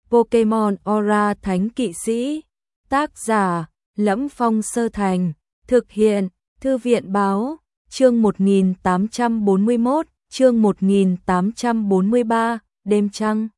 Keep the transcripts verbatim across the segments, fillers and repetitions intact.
Pokemon Aura Thánh Kỵ Sĩ. Tác giả: Lẫm Phong Sơ Thành. Thực hiện: Thư viện báo. Chương một nghìn tám trăm bốn mươi mốt, chương một nghìn tám trăm bốn mươi ba, đêm trăng.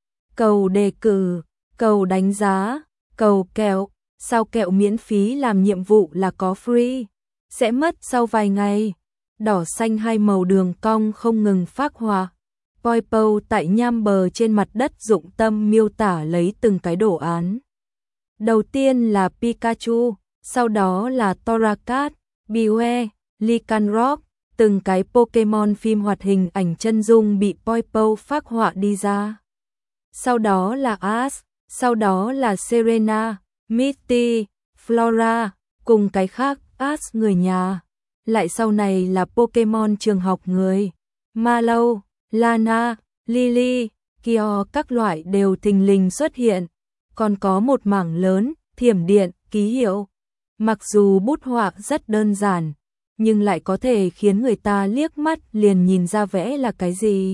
Cầu đề cử, cầu đánh giá, cầu kẹo. Sao kẹo miễn phí làm nhiệm vụ là có free, sẽ mất sau vài ngày. Đỏ xanh hai màu đường cong không ngừng phác họa. Poipole tại nham bờ trên mặt đất dụng tâm miêu tả lấy từng cái đồ án. Đầu tiên là Pikachu, sau đó là Torracat, Biwe, Lycanroc, từng cái Pokemon phim hoạt hình ảnh chân dung bị Poipole phác họa đi ra. Sau đó là Ash, sau đó là Serena, Misty, Flora, cùng cái khác Ash người nhà. Lại sau này là Pokemon trường học người, Mallow, Lana, Lily, Kyo các loại đều thình lình xuất hiện. Còn có một mảng lớn, thiểm điện, ký hiệu. Mặc dù bút họa rất đơn giản, nhưng lại có thể khiến người ta liếc mắt liền nhìn ra vẽ là cái gì.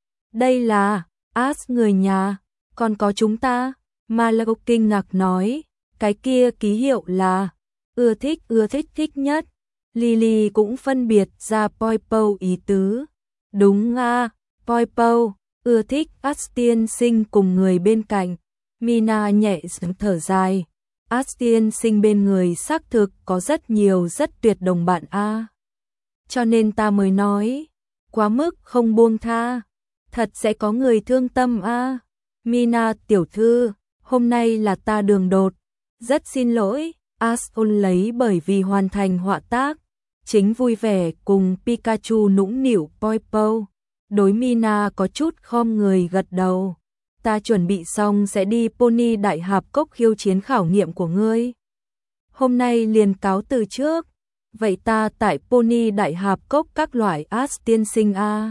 Đây là Ash người nhà, còn có chúng ta. Mallow kinh ngạc nói, cái kia ký hiệu là ưa thích ưa thích thích nhất. Lily cũng phân biệt ra Poipole ý tứ. Đúng à, Poipole ưa thích Ash tiên sinh cùng người bên cạnh. Mina nhẹ giọng thở dài. Ash tiên sinh bên người xác thực có rất nhiều rất tuyệt đồng bạn a. À. Cho nên ta mới nói, quá mức không buông tha, thật sẽ có người thương tâm a. À. Mina tiểu thư, hôm nay là ta đường đột, rất xin lỗi. Ash ôn lấy bởi vì hoàn thành họa tác, chính vui vẻ cùng Pikachu nũng nịu Poipole. Đối Mina có chút khom người gật đầu. Ta chuẩn bị xong sẽ đi Pony Đại Hạp Cốc khiêu chiến khảo nghiệm của ngươi. Hôm nay liền cáo từ trước. Vậy ta tại Pony Đại Hạp Cốc các loại Ash tiên sinh a. À.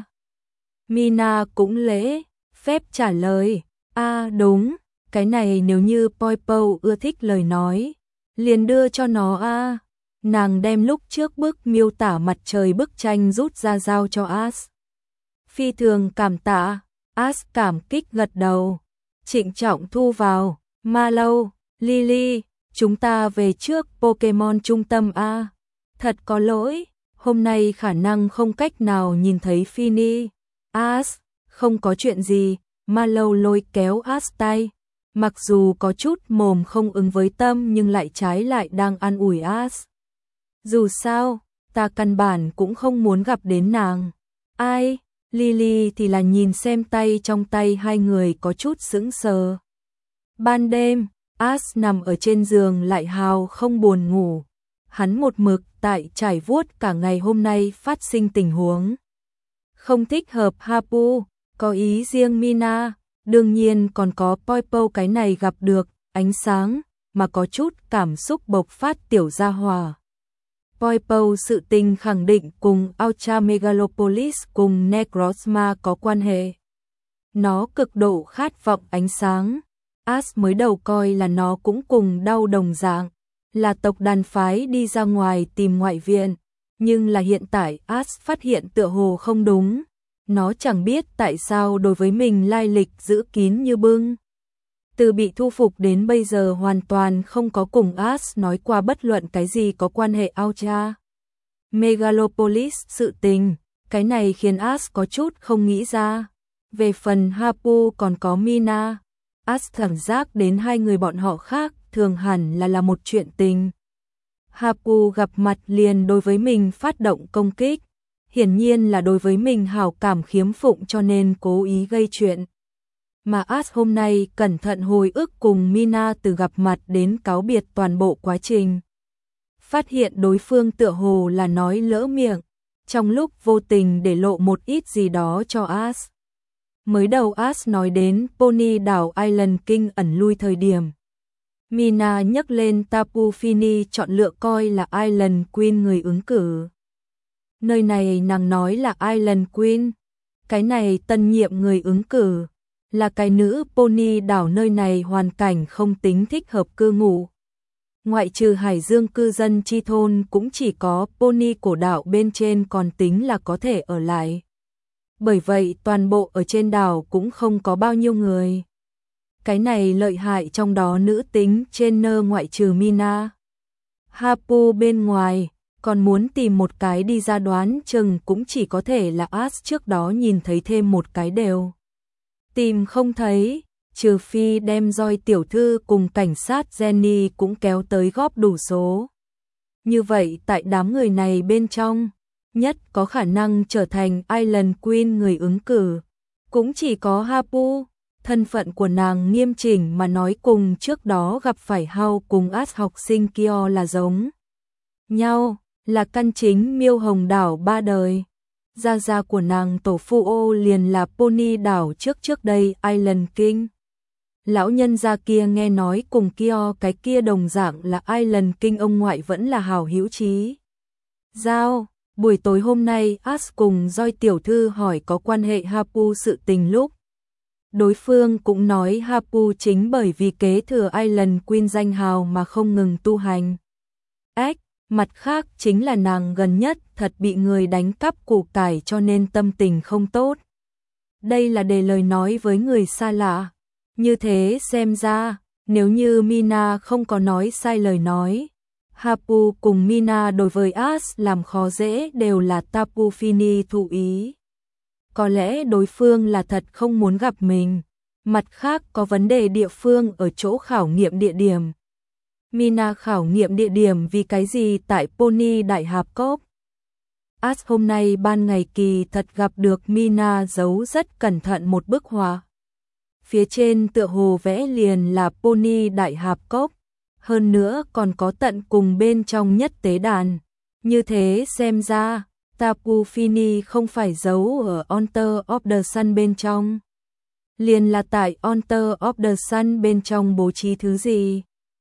Mina cũng lễ phép trả lời. A à, đúng, cái này nếu như Poipole ưa thích lời nói, liền đưa cho nó a. À. Nàng đem lúc trước bức miêu tả mặt trời bức tranh rút ra giao cho Ash. Phi thường cảm tạ. Ash cảm kích gật đầu, trịnh trọng thu vào. Mallow, Lily, chúng ta về trước Pokemon trung tâm a. Thật có lỗi, hôm nay khả năng không cách nào nhìn thấy Finny. Ash, không có chuyện gì. Mallow lôi kéo Ash tay, mặc dù có chút mồm không ứng với tâm nhưng lại trái lại đang an ủi Ash. Dù sao, ta căn bản cũng không muốn gặp đến nàng. Ai? Lily thì là nhìn xem tay trong tay hai người có chút sững sờ. Ban đêm, Ash nằm ở trên giường lại hào không buồn ngủ. Hắn một mực tại trải vuốt cả ngày hôm nay phát sinh tình huống. Không thích hợp Hapu, có ý riêng Mina, đương nhiên còn có Poipole cái này gặp được ánh sáng mà có chút cảm xúc bộc phát tiểu gia hỏa. Poipole sự tình khẳng định cùng Ultra Megalopolis cùng Necrozma có quan hệ. Nó cực độ khát vọng ánh sáng. Ash mới đầu coi là nó cũng cùng đau đồng dạng, là tộc đàn phái đi ra ngoài tìm ngoại viện, nhưng là hiện tại Ash phát hiện tựa hồ không đúng. Nó chẳng biết tại sao đối với mình lai lịch giữ kín như bưng. Từ bị thu phục đến bây giờ hoàn toàn không có cùng Ash nói qua bất luận cái gì có quan hệ Ultra Megalopolis sự tình, cái này khiến Ash có chút không nghĩ ra. Về phần Hapu còn có Mina, Ash cảm giác đến hai người bọn họ khác thường hẳn là là một chuyện tình. Hapu gặp mặt liền đối với mình phát động công kích, hiển nhiên là đối với mình hảo cảm khiếm phụng cho nên cố ý gây chuyện. Mà Ash hôm nay cẩn thận hồi ức cùng Mina từ gặp mặt đến cáo biệt toàn bộ quá trình. Phát hiện đối phương tựa hồ là nói lỡ miệng, trong lúc vô tình để lộ một ít gì đó cho Ash. Mới đầu Ash nói đến Pony đảo Island King ẩn lui thời điểm. Mina nhắc lên Tapu Fini chọn lựa coi là Island Queen người ứng cử. Nơi này nàng nói là Island Queen, cái này tân nhiệm người ứng cử là cái nữ pony đảo nơi này hoàn cảnh không tính thích hợp cư ngụ. Ngoại trừ Hải Dương cư dân chi thôn cũng chỉ có pony cổ đảo bên trên còn tính là có thể ở lại. Bởi vậy toàn bộ ở trên đảo cũng không có bao nhiêu người. cái này lợi hại trong đó nữ tính trainer ngoại trừ Mina Hapu bên ngoài, còn muốn tìm một cái đi ra đoán chừng cũng chỉ có thể là As trước đó nhìn thấy thêm một cái đều. Tìm không thấy, trừ phi đem Joy tiểu thư cùng cảnh sát Jenny cũng kéo tới góp đủ số. Như vậy tại đám người này bên trong, nhất có khả năng trở thành Island Queen người ứng cử. Cũng chỉ có Hapu, thân phận của nàng nghiêm chỉnh mà nói cùng trước đó gặp phải Hao cùng As học sinh Kyo là giống nhau, là căn chính miêu hồng đảo ba đời. Gia gia của nàng tổ phụ ô liền là Pony đảo trước trước đây Island King. Lão nhân gia kia nghe nói cùng Kyo cái kia đồng dạng là Island King ông ngoại vẫn là hảo hữu chí. Giao, buổi tối hôm nay As cùng Joy tiểu thư hỏi có quan hệ Hapu sự tình lúc. Đối phương cũng nói Hapu chính bởi vì kế thừa Island Queen danh hào mà không ngừng tu hành. Ếch, mặt khác chính là nàng gần nhất thật bị người đánh cắp củ cải cho nên tâm tình không tốt. Đây là để lời nói với người xa lạ. Như thế xem ra, nếu như Mina không có nói sai lời nói, Hapu cùng Mina đối với As làm khó dễ đều là Tapu Fini thụ ý. Có lẽ đối phương là thật không muốn gặp mình, mặt khác có vấn đề địa phương ở chỗ khảo nghiệm địa điểm. Mina khảo nghiệm địa điểm vì cái gì tại Pony Đại Hạp Cốc. As hôm nay ban ngày kỳ thật gặp được Mina giấu rất cẩn thận một bức họa. Phía trên tựa hồ vẽ liền là Pony Đại Hạp Cốc, hơn nữa còn có tận cùng bên trong nhất tế đàn. Như thế xem ra, Tapu Fini không phải giấu ở Altar of the Sun bên trong. Liền là tại Altar of the Sun bên trong bố trí thứ gì.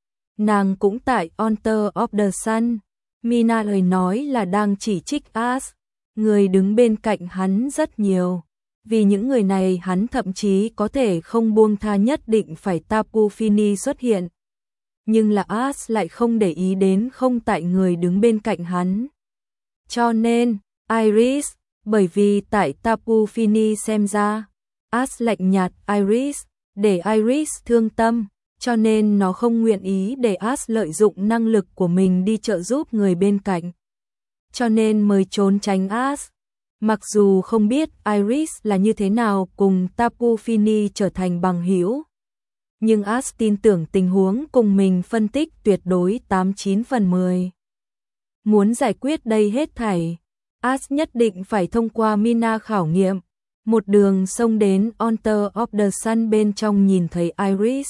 Nàng cũng tại Altar of the Sun. Mina lời nói là đang chỉ trích As. Người đứng bên cạnh hắn rất nhiều. Vì những người này hắn thậm chí có thể không buông tha nhất định phải Tapu Fini xuất hiện. Nhưng là As lại không để ý đến không tại người đứng bên cạnh hắn. Cho nên, Iris, bởi vì tại Tapu Fini xem ra, As lạnh nhạt Iris, để Iris thương tâm, cho nên nó không nguyện ý để As lợi dụng năng lực của mình đi trợ giúp người bên cạnh. Cho nên mới trốn tránh As. Mặc dù không biết Iris là như thế nào cùng Tapu Fini trở thành bằng hữu, nhưng As tin tưởng tình huống cùng mình phân tích tuyệt đối tám chín phần mười. Muốn giải quyết đây hết thảy, As nhất định phải thông qua Mina khảo nghiệm, một đường xông đến Altar of the Sun bên trong nhìn thấy Iris.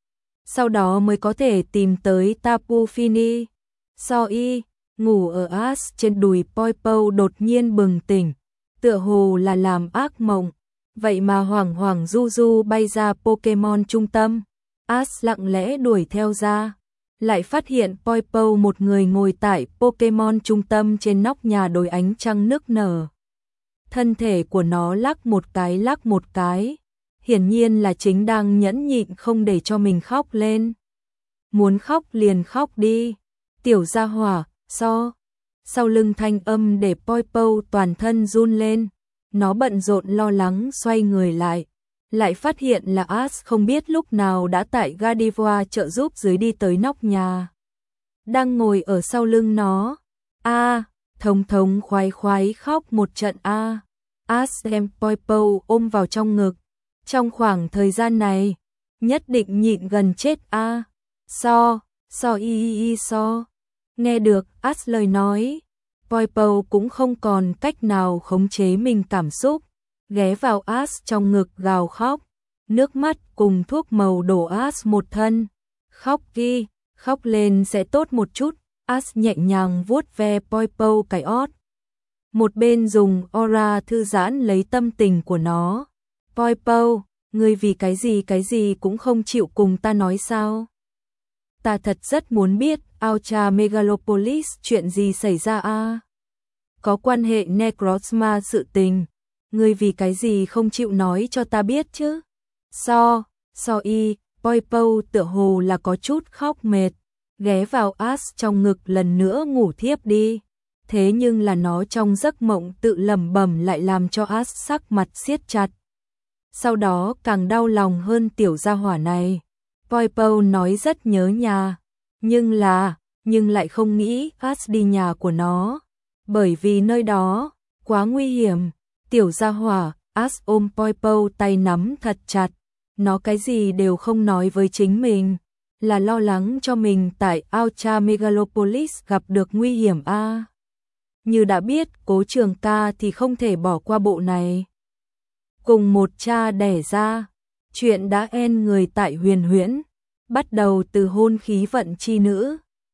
Sau đó mới có thể tìm tới Tapu Fini. Soi, ngủ ở As trên đùi Poipo đột nhiên bừng tỉnh, tựa hồ là làm ác mộng, vậy mà hoảng hoảng du du bay ra Pokemon trung tâm. As lặng lẽ đuổi theo ra, lại phát hiện Poipo một người ngồi tại Pokemon trung tâm trên nóc nhà đồi ánh trăng nức nở. Thân thể của nó lắc một cái lắc một cái, hiển nhiên là chính đang nhẫn nhịn không để cho mình khóc lên. Muốn khóc liền khóc đi, tiểu gia hỏa, so. Sau lưng thanh âm để Poipo toàn thân run lên, nó bận rộn lo lắng xoay người lại, lại phát hiện là As không biết lúc nào đã tại Gardevoir trợ giúp dưới đi tới nóc nhà. Đang ngồi ở sau lưng nó. A, thống thống khoái khoái khóc một trận a. À. As đem Poipo ôm vào trong ngực. Trong khoảng thời gian này, nhất định nhịn gần chết a. À. So, so y y y so. Nghe được As lời nói, Poipo cũng không còn cách nào khống chế mình cảm xúc, ghé vào As trong ngực gào khóc, nước mắt cùng thuốc màu đổ As một thân. Khóc đi, khóc lên sẽ tốt một chút. As nhẹ nhàng vuốt ve Poipo cái ót, một bên dùng aura thư giãn lấy tâm tình của nó. Poipo, ngươi vì cái gì cái gì cũng không chịu cùng ta nói sao? Ta thật rất muốn biết Ultra Megalopolis chuyện gì xảy ra a? À? Có quan hệ Necrozma sự tình, ngươi vì cái gì không chịu nói cho ta biết chứ? So, so y, Poipo tựa hồ là có chút khóc mệt, ghé vào As trong ngực lần nữa ngủ thiếp đi. Thế nhưng là nó trong giấc mộng tự lẩm bẩm lại làm cho As sắc mặt siết chặt. sau đó càng đau lòng hơn tiểu gia hỏa này. Poipou nói rất nhớ nhà, nhưng là, nhưng lại không nghĩ As đi nhà của nó, bởi vì nơi đó quá nguy hiểm. Tiểu gia hỏa, As ôm Poipou tay nắm thật chặt, nó cái gì đều không nói với chính mình, là lo lắng cho mình tại Ultra Megalopolis gặp được nguy hiểm a. À, như đã biết Cố Trường Ca thì không thể bỏ qua bộ này. Cùng một cha đẻ ra, chuyện đã en người tại Huyền Huyễn, bắt đầu từ hôn khí vận chi nữ,